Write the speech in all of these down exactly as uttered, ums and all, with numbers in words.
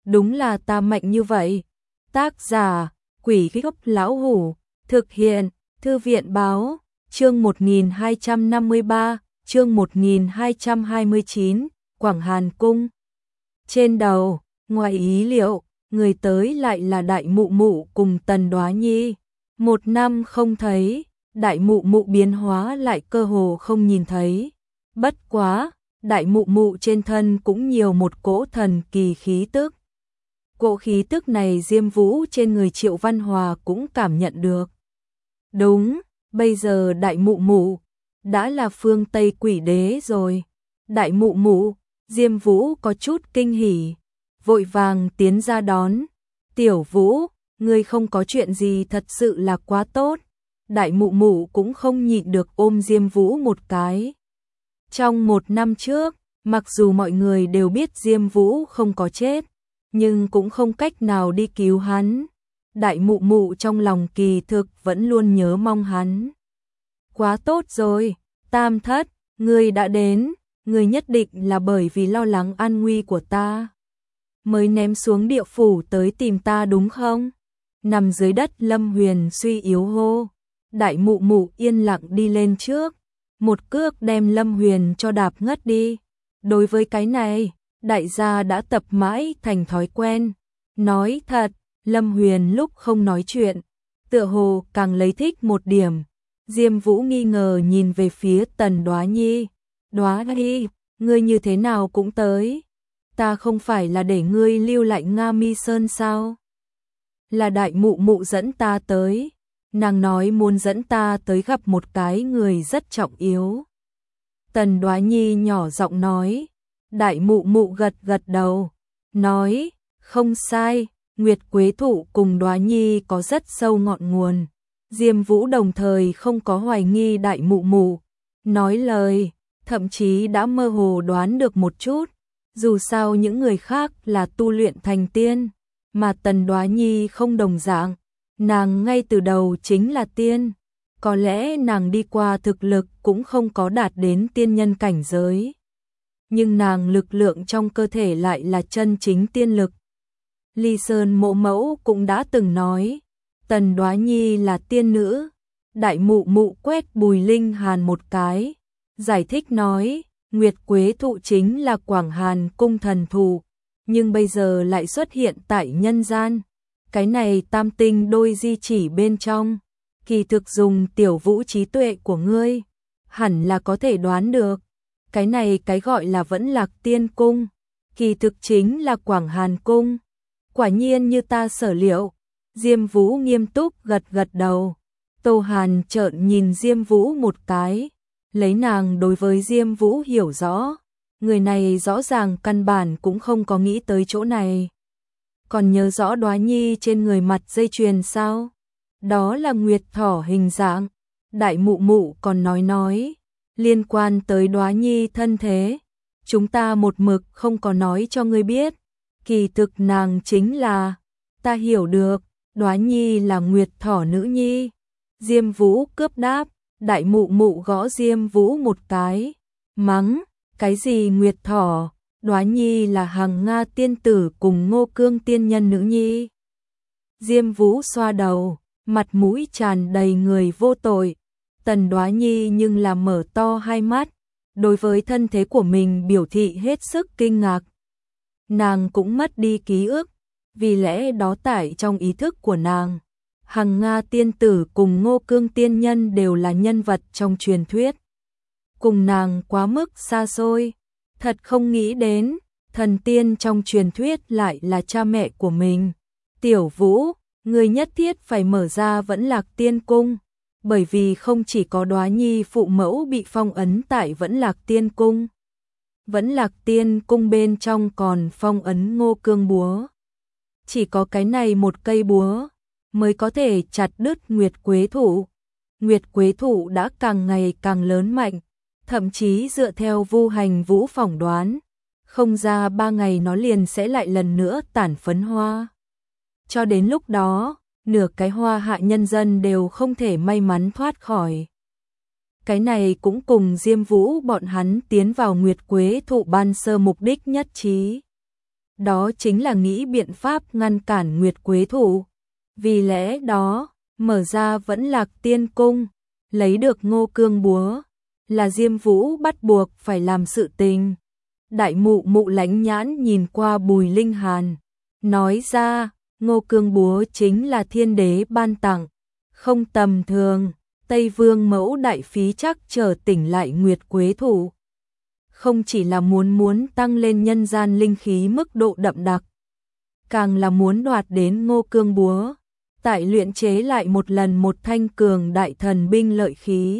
đúng là ta mạnh như vậy. Tác giả, Quỷ Gốc Lão Hủ, thực hiện, Thư viện Báo, chương một nghìn hai trăm năm mươi ba, chương một nghìn hai trăm hai mươi chín, Quảng Hàn Cung. Trên đầu, ngoài ý liệu, người tới lại là Đại Mụ Mụ cùng Tần Đoá Nhi. Một năm không thấy, Đại Mụ Mụ biến hóa lại cơ hồ không nhìn thấy. Bất quá, Đại Mụ Mụ trên thân cũng nhiều một cỗ thần kỳ khí tức. Cỗ khí tức này Diêm Vũ trên người Triệu Văn Hòa cũng cảm nhận được. Đúng, bây giờ Đại Mụ Mụ đã là phương Tây Quỷ Đế rồi. Đại Mụ Mụ, Diêm Vũ có chút kinh hỉ, vội vàng tiến ra đón. Tiểu Vũ, ngươi không có chuyện gì thật sự là quá tốt. Đại Mụ Mụ cũng không nhịn được ôm Diêm Vũ một cái. Trong một năm trước, mặc dù mọi người đều biết Diêm Vũ không có chết, nhưng cũng không cách nào đi cứu hắn. Đại Mụ Mụ trong lòng kỳ thực vẫn luôn nhớ mong hắn. Quá tốt rồi, Tam Thất, ngươi đã đến, ngươi nhất định là bởi vì lo lắng an nguy của ta mới ném xuống địa phủ tới tìm ta đúng không? Nằm dưới đất Lâm Huyền suy yếu hô. Đại Mụ Mụ yên lặng đi lên trước, một cước đem Lâm Huyền cho đạp ngất đi. Đối với cái này, đại gia đã tập mãi thành thói quen. Nói thật, Lâm Huyền lúc không nói chuyện, tựa hồ càng lấy thích một điểm. Diêm Vũ nghi ngờ nhìn về phía Tần Đoá Nhi. Đoá Nhi, ngươi như thế nào cũng tới. Ta không phải là để ngươi lưu lại Nga Mi Sơn sao? Là Đại Mụ Mụ dẫn ta tới. Nàng nói muốn dẫn ta tới gặp một cái người rất trọng yếu. Tần Đoá Nhi nhỏ giọng nói. Đại Mụ Mụ gật gật đầu, nói, không sai, Nguyệt Quế Thụ cùng Đoá Nhi có rất sâu ngọn nguồn. Diêm Vũ đồng thời không có hoài nghi Đại Mụ Mụ, nói lời, thậm chí đã mơ hồ đoán được một chút. Dù sao những người khác là tu luyện thành tiên, mà Tần Đoá Nhi không đồng dạng, nàng ngay từ đầu chính là tiên. Có lẽ nàng đi qua thực lực cũng không có đạt đến tiên nhân cảnh giới, nhưng nàng lực lượng trong cơ thể lại là chân chính tiên lực. Ly Sơn Mộ Mẫu cũng đã từng nói, Tần Đoá Nhi là tiên nữ. Đại Mụ Mụ quét Bùi Linh Hàn một cái, giải thích nói, Nguyệt Quế Thụ chính là Quảng Hàn Cung thần thụ, nhưng bây giờ lại xuất hiện tại nhân gian. Cái này tam tinh đôi di chỉ bên trong, kỳ thực dùng Tiểu Vũ trí tuệ của ngươi, hẳn là có thể đoán được. Cái này cái gọi là Vẫn Lạc Tiên Cung, kỳ thực chính là Quảng Hàn Cung. Quả nhiên như ta sở liệu. Diêm Vũ nghiêm túc gật gật đầu. Tô Hàn trợn nhìn Diêm Vũ một cái, lấy nàng đối với Diêm Vũ hiểu rõ, người này rõ ràng căn bản cũng không có nghĩ tới chỗ này. Còn nhớ rõ Đoá Nhi trên người mặt dây chuyền sao? Đó là nguyệt thỏ hình dạng. Đại Mụ Mụ còn nói nói, liên quan tới Đoá Nhi thân thế, chúng ta một mực không có nói cho ngươi biết. Kỳ thực nàng chính là, ta hiểu được, Đoá Nhi là nguyệt thỏ nữ nhi. Diêm Vũ cướp đáp. Đại Mụ Mụ gõ Diêm Vũ một cái, mắng, cái gì nguyệt thỏ, Đoá Nhi là Hằng Nga tiên tử cùng Ngô Cương tiên nhân nữ nhi. Diêm Vũ xoa đầu, mặt mũi tràn đầy người vô tội. Tần Đoá Nhi nhưng là mở to hai mắt, đối với thân thế của mình biểu thị hết sức kinh ngạc. Nàng cũng mất đi ký ức, vì lẽ đó tại trong ý thức của nàng, Hằng Nga tiên tử cùng Ngô Cương tiên nhân đều là nhân vật trong truyền thuyết. Cùng nàng quá mức xa xôi, thật không nghĩ đến, thần tiên trong truyền thuyết lại là cha mẹ của mình. Tiểu Vũ, ngươi nhất thiết phải mở ra Vẫn Lạc Tiên Cung, bởi vì không chỉ có Đoá Nhi phụ mẫu bị phong ấn tại Vẫn Lạc Tiên Cung. Vẫn Lạc Tiên Cung bên trong còn phong ấn Ngô Cương búa. Chỉ có cái này một cây búa mới có thể chặt đứt Nguyệt Quế Thụ. Nguyệt Quế Thụ đã càng ngày càng lớn mạnh, thậm chí dựa theo Vu Hành Vũ phỏng đoán, không ra ba ngày nó liền sẽ lại lần nữa tản phấn hoa. Cho đến lúc đó, nửa cái hoa hạ nhân dân đều không thể may mắn thoát khỏi. Cái này cũng cùng Diêm Vũ bọn hắn tiến vào Nguyệt Quế Thụ ban sơ mục đích nhất trí. đó chính là nghĩ biện pháp ngăn cản Nguyệt Quế Thụ. Vì lẽ đó, mở ra Vẫn Lạc Tiên Cung, lấy được Ngô Cương búa, là Diêm Vũ bắt buộc phải làm sự tình. Đại mụ mụ lãnh nhãn nhìn qua Bùi Linh Hàn, nói ra, Ngô Cương búa chính là thiên đế ban tặng, không tầm thường. Tây Vương mẫu đại phí chắc chờ tỉnh lại Nguyệt Quế Thụ, không chỉ là muốn muốn tăng lên nhân gian linh khí mức độ đậm đặc, càng là muốn đoạt đến Ngô Cương búa, tại luyện chế lại một lần một thanh cường đại thần binh lợi khí.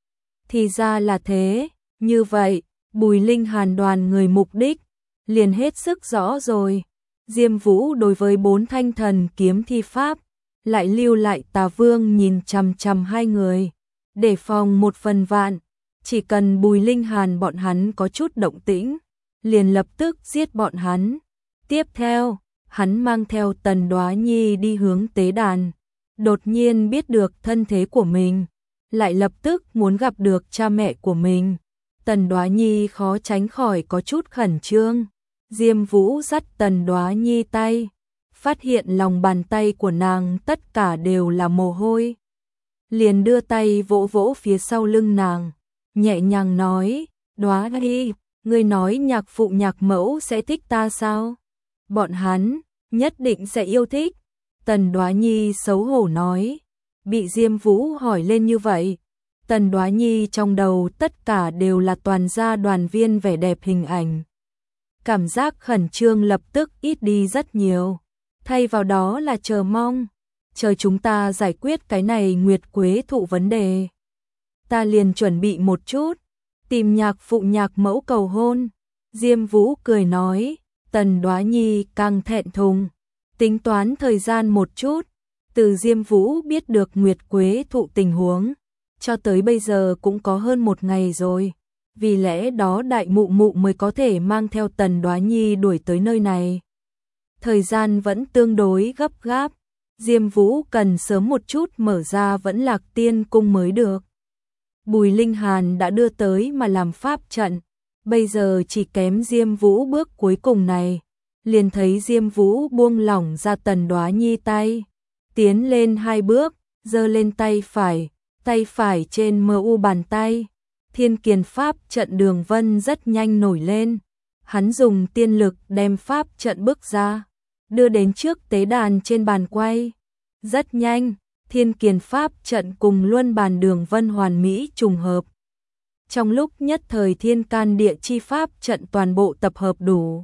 Thì ra là thế, như vậy, Bùi Linh Hàn đoàn người mục đích liền hết sức rõ rồi. Diêm Vũ đối với bốn thanh thần kiếm thi pháp, lại lưu lại Tà Vương nhìn chằm chằm hai người, để phòng một phần vạn, chỉ cần Bùi Linh Hàn bọn hắn có chút động tĩnh, liền lập tức giết bọn hắn. Tiếp theo, hắn mang theo Tần Đoá Nhi đi hướng tế đàn, đột nhiên biết được thân thế của mình, lại lập tức muốn gặp được cha mẹ của mình. Tần Đoá Nhi khó tránh khỏi có chút khẩn trương. Diêm Vũ dắt Tần Đoá Nhi tay, phát hiện lòng bàn tay của nàng tất cả đều là mồ hôi. Liền đưa tay vỗ vỗ phía sau lưng nàng, nhẹ nhàng nói, Đoá Nhi, ngươi nói nhạc phụ nhạc mẫu sẽ thích ta sao? Bọn hắn, nhất định sẽ yêu thích. Tần Đoá Nhi xấu hổ nói, bị Diêm Vũ hỏi lên như vậy. Tần Đoá Nhi trong đầu tất cả đều là toàn gia đoàn viên vẻ đẹp hình ảnh. Cảm giác khẩn trương lập tức ít đi rất nhiều, thay vào đó là chờ mong, chờ chúng ta giải quyết cái này Nguyệt Quế Thụ vấn đề. Ta liền chuẩn bị một chút, tìm nhạc phụ nhạc mẫu cầu hôn. Diêm Vũ cười nói. Tần Đoá Nhi càng thẹn thùng, tính toán thời gian một chút, từ Diêm Vũ biết được Nguyệt Quế Thụ tình huống, cho tới bây giờ cũng có hơn một ngày rồi, vì lẽ đó đại mụ mụ mới có thể mang theo Tần Đoá Nhi đuổi tới nơi này. Thời gian vẫn tương đối gấp gáp, Diêm Vũ cần sớm một chút mở ra Vẫn Lạc Tiên Cung mới được. Bùi Linh Hàn đã đưa tới mà làm pháp trận, bây giờ chỉ kém Diêm Vũ bước cuối cùng này, liền thấy Diêm Vũ buông lỏng ra Tần Đoá Nhi tay, tiến lên hai bước, giơ lên tay phải, tay phải trên mờ u bàn tay, Thiên Kiền pháp trận đường vân rất nhanh nổi lên, hắn dùng tiên lực đem pháp trận bước ra, đưa đến trước tế đàn trên bàn quay. Rất nhanh, Thiên Kiền pháp trận cùng luân bàn đường vân hoàn mỹ trùng hợp. Trong lúc nhất thời thiên can địa chi pháp trận toàn bộ tập hợp đủ.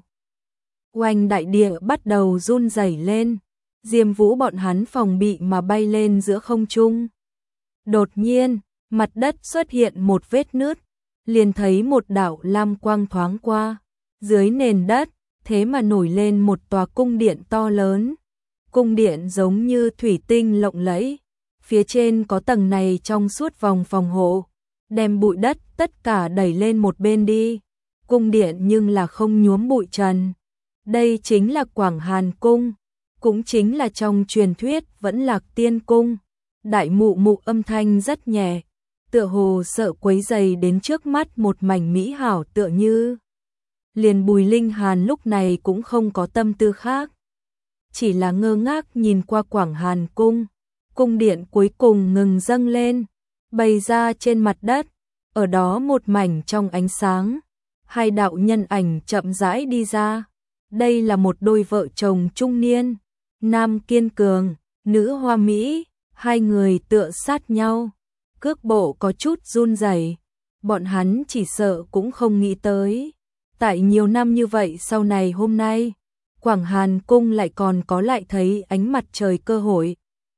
Oanh đại địa bắt đầu run rẩy lên, Diêm Vũ bọn hắn phòng bị mà bay lên giữa không trung. Đột nhiên, mặt đất xuất hiện một vết nứt, liền thấy một đạo lam quang thoáng qua. Dưới nền đất, thế mà nổi lên một tòa cung điện to lớn. Cung điện giống như thủy tinh lộng lẫy, phía trên có tầng này trong suốt vòng phòng hộ, đem bụi đất tất cả đẩy lên một bên đi. Cung điện nhưng là không nhuốm bụi trần. Đây chính là Quảng Hàn Cung, cũng chính là trong truyền thuyết Vẫn Lạc Tiên Cung. Đại mụ mụ âm thanh rất nhẹ, tựa hồ sợ quấy rầy đến trước mắt một mảnh mỹ hảo tựa như. Liền Bùi Linh Hàn lúc này cũng không có tâm tư khác, chỉ là ngơ ngác nhìn qua Quảng Hàn Cung. Cung điện cuối cùng ngừng dâng lên, bày ra trên mặt đất, ở đó một mảnh trong ánh sáng, hai đạo nhân ảnh chậm rãi đi ra. Đây là một đôi vợ chồng trung niên, nam kiên cường, nữ hoa mỹ, hai người tựa sát nhau, cước bộ có chút run rẩy. Bọn hắn chỉ sợ cũng không nghĩ tới, tại nhiều năm như vậy sau này hôm nay, Quảng Hàn Cung lại còn có lại thấy ánh mặt trời cơ hội.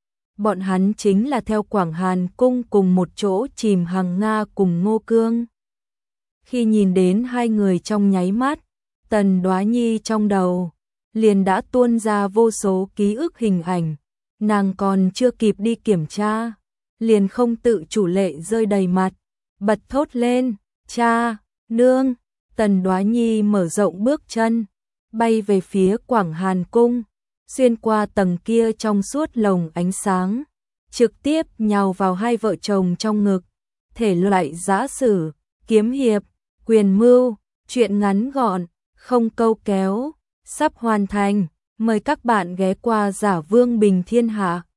Bọn hắn chính là theo Quảng Hàn Cung cùng một chỗ chìm hàng Nga cùng Ngô Cương. Khi nhìn đến hai người trong nháy mắt, Tần Đoá Nhi trong đầu liền đã tuôn ra vô số ký ức hình ảnh, nàng còn chưa kịp đi kiểm tra, liền không tự chủ lệ rơi đầy mặt, bật thốt lên, cha, nương. Tần Đoá Nhi mở rộng bước chân, bay về phía Quảng Hàn Cung, xuyên qua tầng kia trong suốt lồng ánh sáng, trực tiếp nhào vào hai vợ chồng trong ngực. Thể loại giã sử, kiếm hiệp, quyền mưu, chuyện ngắn gọn, không câu kéo, sắp hoàn thành. Mời các bạn ghé qua Giả Vương Bình Thiên Hạ.